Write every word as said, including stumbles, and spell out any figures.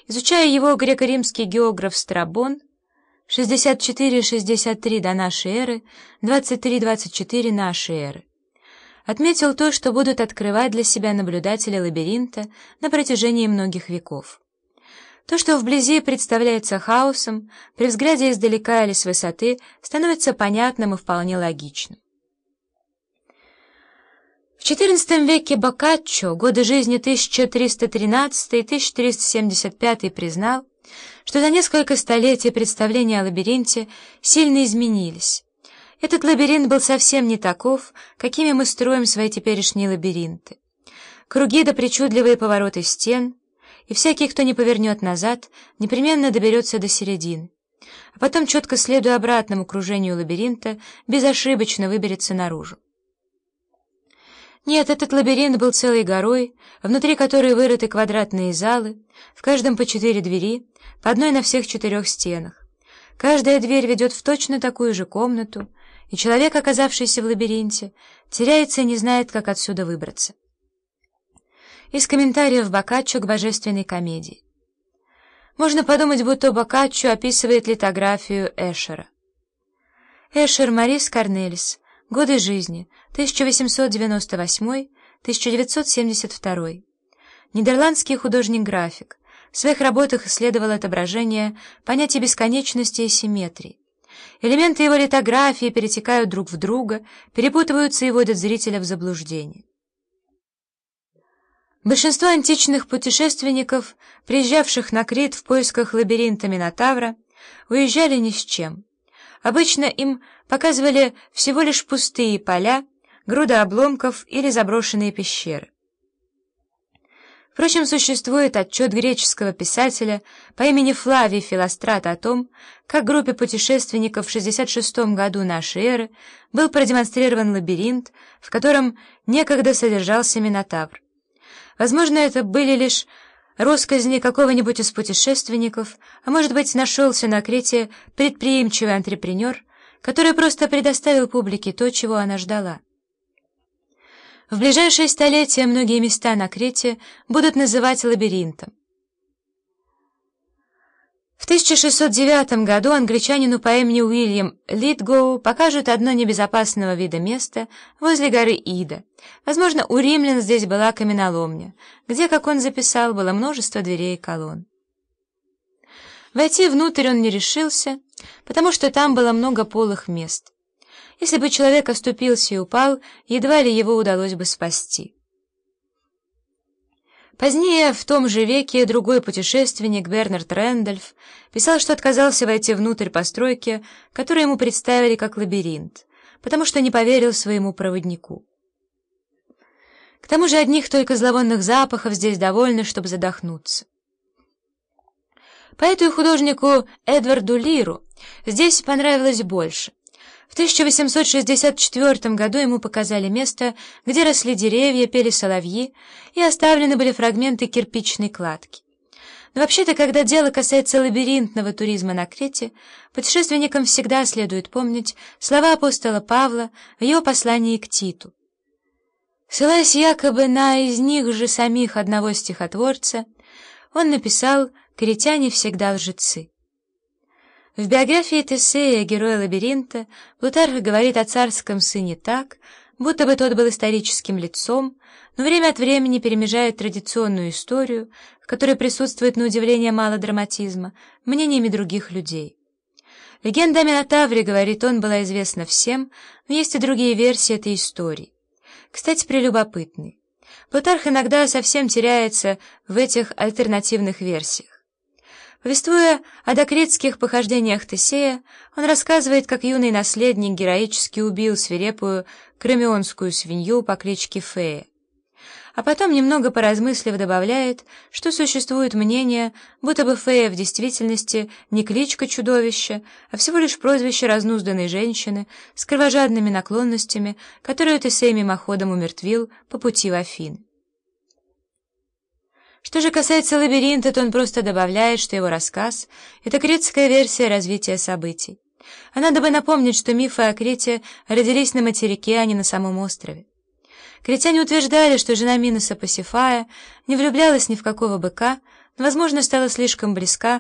Изучая его, греко-римский географ Страбон шестьдесят четыре шестьдесят три до нашей эры, двадцать три двадцать четыре нашей эры отметил то, что будут открывать для себя наблюдатели лабиринта на протяжении многих веков. То, что вблизи представляется хаосом, при взгляде издалека или с высоты становится понятным и вполне логичным. В четырнадцатом веке Боккаччо, годы жизни тысяча триста тринадцатый — тысяча триста семьдесят пятый, признал, что за несколько столетий представления о лабиринте сильно изменились. Этот лабиринт был совсем не таков, какими мы строим свои теперешние лабиринты. Круги да причудливые повороты стен, и всякий, кто не повернет назад, непременно доберется до середины, а потом, четко следуя обратному кружению лабиринта, безошибочно выберется наружу. Нет, этот лабиринт был целой горой, внутри которой вырыты квадратные залы, в каждом по четыре двери, по одной на всех четырех стенах. Каждая дверь ведет в точно такую же комнату, и человек, оказавшийся в лабиринте, теряется и не знает, как отсюда выбраться. Из комментариев Боккаччо к «Божественной комедии». Можно подумать, будто Боккаччо описывает литографию Эшера. Эшер Морис Корнелис. Годы жизни тысяча восемьсот девяносто восьмой — тысяча девятьсот семьдесят второй. Нидерландский художник-график. В своих работах исследовал отображение понятий бесконечности и симметрии. Элементы его литографии перетекают друг в друга, перепутываются и вводят зрителя в заблуждение. Большинство античных путешественников, приезжавших на Крит в поисках лабиринта Минотавра, уезжали ни с чем. Обычно им показывали всего лишь пустые поля, груды обломков или заброшенные пещеры. Впрочем, существует отчет греческого писателя по имени Флавий Филострат о том, как группе путешественников в шестьдесят шестом году нашей эры был продемонстрирован лабиринт, в котором некогда содержался Минотавр. Возможно, это были лишь россказни какого-нибудь из путешественников, а может быть, нашелся на Крите предприимчивый антрепренер, который просто предоставил публике то, чего она ждала. В ближайшие столетия многие места на Крите будут называть лабиринтом. В тысяча шестьсот девятом году англичанину по имени Уильям Литгоу покажут одно небезопасного вида место возле горы Ида. Возможно, у римлян здесь была каменоломня, где, как он записал, было множество дверей и колонн. Войти внутрь он не решился, потому что там было много полых мест. Если бы человек оступился и упал, едва ли его удалось бы спасти. Позднее, в том же веке, другой путешественник Бернард Рэндольф писал, что отказался войти внутрь постройки, которую ему представили как лабиринт, потому что не поверил своему проводнику. К тому же одних только зловонных запахов здесь довольно, чтобы задохнуться. Поэту и художнику Эдварду Лиру здесь понравилось больше. В тысяча восемьсот шестьдесят четвёртом году ему показали место, где росли деревья, пели соловьи, и оставлены были фрагменты кирпичной кладки. Но вообще-то, когда дело касается лабиринтного туризма на Крите, путешественникам всегда следует помнить слова апостола Павла в его послании к Титу. Ссылаясь якобы на из них же самих одного стихотворца, он написал «Критяне всегда лжецы». В биографии Тесея, героя лабиринта, Плутарх говорит о царском сыне так, будто бы тот был историческим лицом, но время от времени перемежает традиционную историю, в которой присутствует на удивление мало драматизма, мнениями других людей. Легенда о Минотавре, говорит он, была известна всем, но есть и другие версии этой истории. Кстати, прелюбопытный. Плутарх иногда совсем теряется в этих альтернативных версиях. Повествуя о докритских похождениях Тесея, он рассказывает, как юный наследник героически убил свирепую кремионскую свинью по кличке Фея. А потом, немного поразмыслив, добавляет, что существует мнение, будто бы Фея в действительности не кличка чудовища, а всего лишь прозвище разнузданной женщины с кровожадными наклонностями, которую Тесей мимоходом умертвил по пути в Афины. Что же касается лабиринта, то он просто добавляет, что его рассказ — это критская версия развития событий. А надо бы напомнить, что мифы о Крите родились на материке, а не на самом острове. Критяне утверждали, что жена Миноса Пасифая не влюблялась ни в какого быка, возможно, стала слишком близка